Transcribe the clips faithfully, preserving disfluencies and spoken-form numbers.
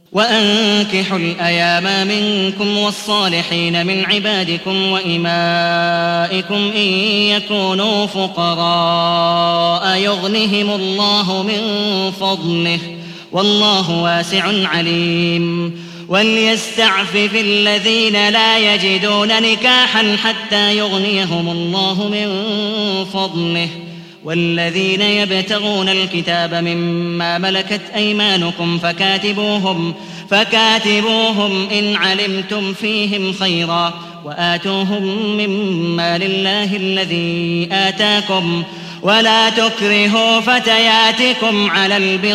وأنكحوا الأيام منكم والصالحين من عبادكم وإمائكم إن يكونوا فقراء يغنهم الله من فضله والله واسع عليم. وليستعفف الذين لا يجدون نكاحا حتى يغنيهم الله من فضله والذين يبتغون الكتاب مما ملكت أيمانكم فكاتبوهم, فكاتبوهم إن علمتم فيهم خيرا وآتوهم مما لله الذي آتاكم ولا تكرهوا فتياتكم على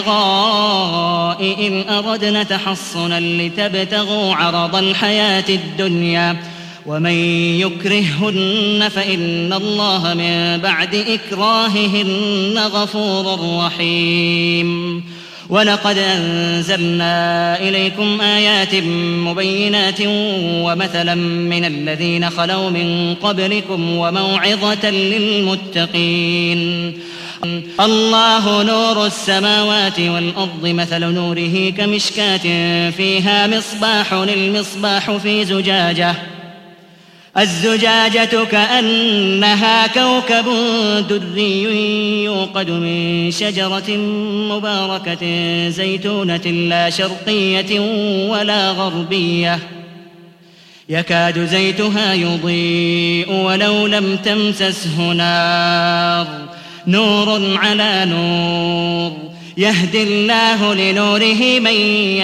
البغاء إن أردنا تحصنا لتبتغوا عرض الحياة الدنيا ومن يكرههن فإن الله من بعد إكراههن غفور رحيم. ولقد أنزلنا إليكم آيات مبينات ومثلا من الذين خلوا من قبلكم وموعظة للمتقين. الله نور السماوات والأرض مثل نوره كمشكاة فيها مصباح المصباح في زجاجة الزجاجة كأنها كوكب دري يوقد من شجرة مباركة زيتونة لا شرقية ولا غربية يكاد زيتها يضيء ولو لم تمسسه نار نور على نور يهدي الله لنوره من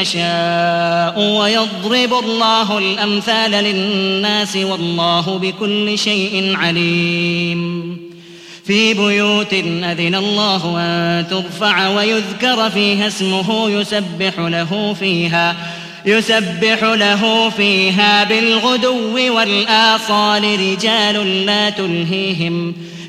يشاء ويضرب الله الأمثال للناس والله بكل شيء عليم. في بيوت أذن الله أن ترفع ويذكر فيها اسمه يسبح له فيها يسبح له فيها بالغدو والآصال رجال لا تلهيهم